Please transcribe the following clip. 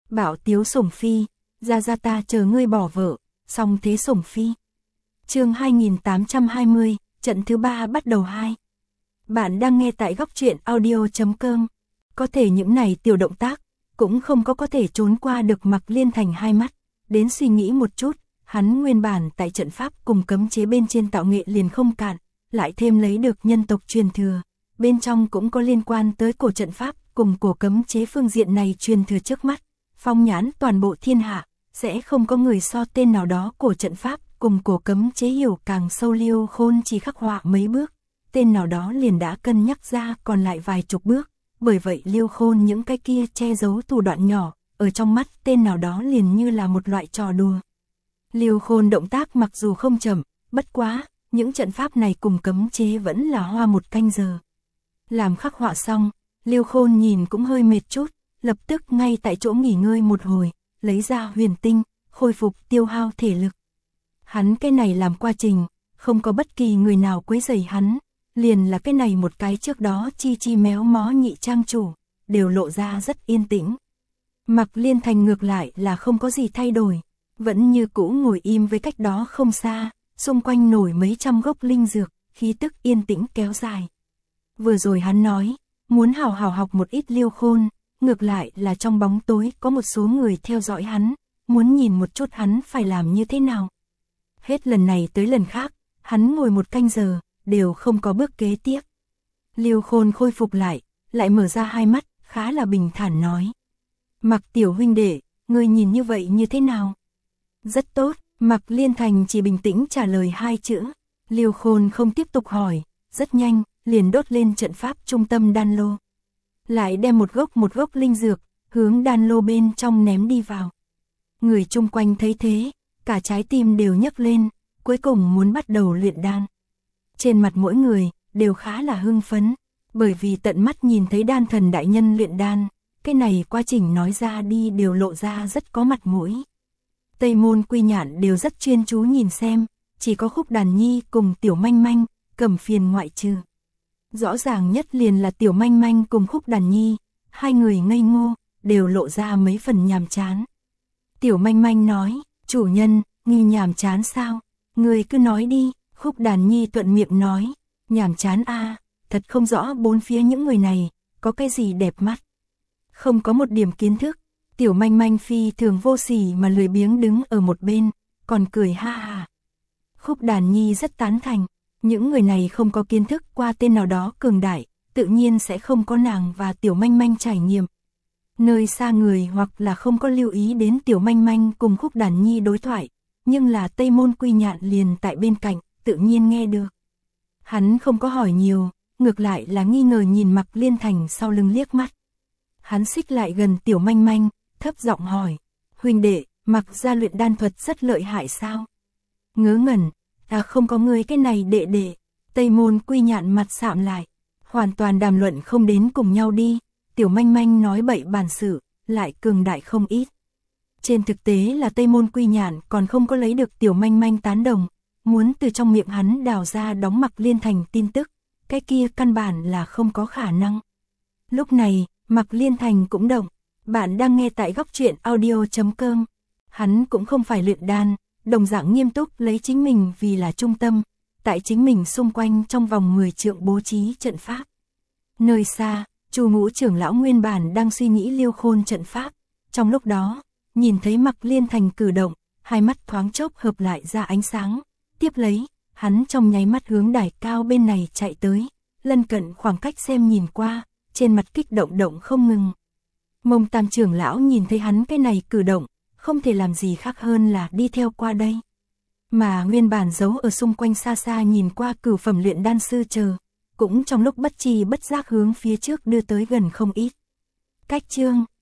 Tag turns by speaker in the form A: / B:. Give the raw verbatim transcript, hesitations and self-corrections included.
A: Bảo tiếu sủng phi, ra ra ta chờ ngươi bỏ vợ, song thế sủng phi. Chương hai nghìn tám trăm hai mươi, trận thứ ba bắt đầu hai. Bạn đang nghe tại góc truyện audio chấm com. Có thể những này tiểu động tác cũng không có có thể trốn qua được Mạc Liên Thành hai mắt, đến suy nghĩ một chút, hắn nguyên bản tại trận pháp cùng cấm chế bên trên tạo nghệ liền không cạn, lại thêm lấy được nhân tộc truyền thừa, bên trong cũng có liên quan tới cổ trận pháp cùng cổ cấm chế phương diện này truyền thừa trước mắt, phong nhãn toàn bộ thiên hạ, sẽ không có người so tên nào đó cổ trận pháp cùng cổ cấm chế hiểu càng sâu. Liêu Khôn chỉ khắc họa mấy bước, tên nào đó liền đã cân nhắc ra còn lại vài chục bước, bởi vậy Liêu Khôn những cái kia che giấu thủ đoạn nhỏ, ở trong mắt tên nào đó liền như là một loại trò đùa. Liêu Khôn động tác mặc dù không chậm, bất quá, những trận pháp này cùng cấm chế vẫn là hoa một canh giờ. Làm khắc họa xong, Liêu Khôn nhìn cũng hơi mệt chút, lập tức ngay tại chỗ nghỉ ngơi một hồi, lấy ra huyền tinh, khôi phục tiêu hao thể lực. Hắn cái này làm quá trình, không có bất kỳ người nào quấy rầy hắn, liền là cái này một cái trước đó chi chi méo mó nhị trang chủ, đều lộ ra rất yên tĩnh. Mạc Liên Thành ngược lại là không có gì thay đổi, vẫn như cũ ngồi im với cách đó không xa, xung quanh nổi mấy trăm gốc linh dược, khí tức yên tĩnh kéo dài. Vừa rồi hắn nói, muốn hào hào học một ít Liêu Khôn, ngược lại là trong bóng tối có một số người theo dõi hắn, muốn nhìn một chút hắn phải làm như thế nào. Hết lần này tới lần khác, hắn ngồi một canh giờ, đều không có bước kế tiếp. Liêu Khôn khôi phục lại, lại mở ra hai mắt, khá là bình thản nói. Mạc tiểu huynh đệ, ngươi nhìn như vậy như thế nào? Rất tốt, Mạc Liên Thành chỉ bình tĩnh trả lời hai chữ. Liêu Khôn không tiếp tục hỏi, rất nhanh, liền đốt lên trận pháp trung tâm đan lô. Lại đem một gốc một gốc linh dược, hướng đan lô bên trong ném đi vào. Người chung quanh thấy thế, cả trái tim đều nhấc lên, cuối cùng muốn bắt đầu luyện đan. Trên mặt mỗi người, đều khá là hưng phấn, bởi vì tận mắt nhìn thấy đan thần đại nhân luyện đan, cái này quá trình nói ra đi đều lộ ra rất có mặt mũi. Tây Môn Quy Nhạn đều rất chuyên chú nhìn xem, chỉ có Khúc Đàn Nhi cùng Tiểu Manh Manh, Cẩm Phiền ngoại trừ. Rõ ràng nhất liền là Tiểu Manh Manh cùng Khúc Đàn Nhi, hai người ngây ngô, đều lộ ra mấy phần nhàm chán. Tiểu Manh Manh nói, chủ nhân, nghi nhàm chán sao? Người cứ nói đi. Khúc Đàn Nhi thuận miệng nói, nhàm chán a, à, thật không rõ bốn phía những người này, có cái gì đẹp mắt. Không có một điểm kiến thức, Tiểu Manh Manh phi thường vô sỉ mà lười biếng đứng ở một bên, còn cười ha ha. Khúc Đàn Nhi rất tán thành, những người này không có kiến thức qua tên nào đó cường đại, tự nhiên sẽ không có nàng và Tiểu Manh Manh trải nghiệm. Nơi xa người hoặc là không có lưu ý đến Tiểu Manh Manh cùng Khúc Đàn Nhi đối thoại, nhưng là Tây Môn Quy Nhạn liền tại bên cạnh, tự nhiên nghe được. Hắn không có hỏi nhiều, ngược lại là nghi ngờ nhìn Mạc Liên Thành sau lưng liếc mắt. Hắn xích lại gần Tiểu Manh Manh, thấp giọng hỏi, huynh đệ, Mạc gia luyện đan thuật rất lợi hại sao? Ngớ ngẩn, ta không có ngươi cái này đệ đệ. Tây Môn Quy Nhạn mặt sạm lại, hoàn toàn đàm luận không đến cùng nhau đi. Tiểu Manh Manh nói bậy bản sự, lại cường đại không ít. Trên thực tế là Tây Môn Quy Nhạn còn không có lấy được Tiểu Manh Manh tán đồng, muốn từ trong miệng hắn đào ra đóng Mạc Liên Thành tin tức, cái kia căn bản là không có khả năng. Lúc này, Mạc Liên Thành cũng động, bạn đang nghe tại góc truyện audio chấm com. Hắn cũng không phải luyện đan, đồng dạng nghiêm túc lấy chính mình vì là trung tâm, tại chính mình xung quanh trong vòng mười trượng bố trí trận pháp. Nơi xa, Chu Ngũ trưởng lão nguyên bản đang suy nghĩ Liêu Khôn trận pháp, trong lúc đó, nhìn thấy Mạc Liên Thành cử động, hai mắt thoáng chốc hợp lại ra ánh sáng. Tiếp lấy, hắn trong nháy mắt hướng đài cao bên này chạy tới, lân cận khoảng cách xem nhìn qua, trên mặt kích động động không ngừng. Mông Tam trưởng lão nhìn thấy hắn cái này cử động, không thể làm gì khác hơn là đi theo qua đây. Mà nguyên bản giấu ở xung quanh xa xa nhìn qua cửu phẩm luyện đan sư chờ, cũng trong lúc bất tri bất giác hướng phía trước đưa tới gần không ít. Cách chương,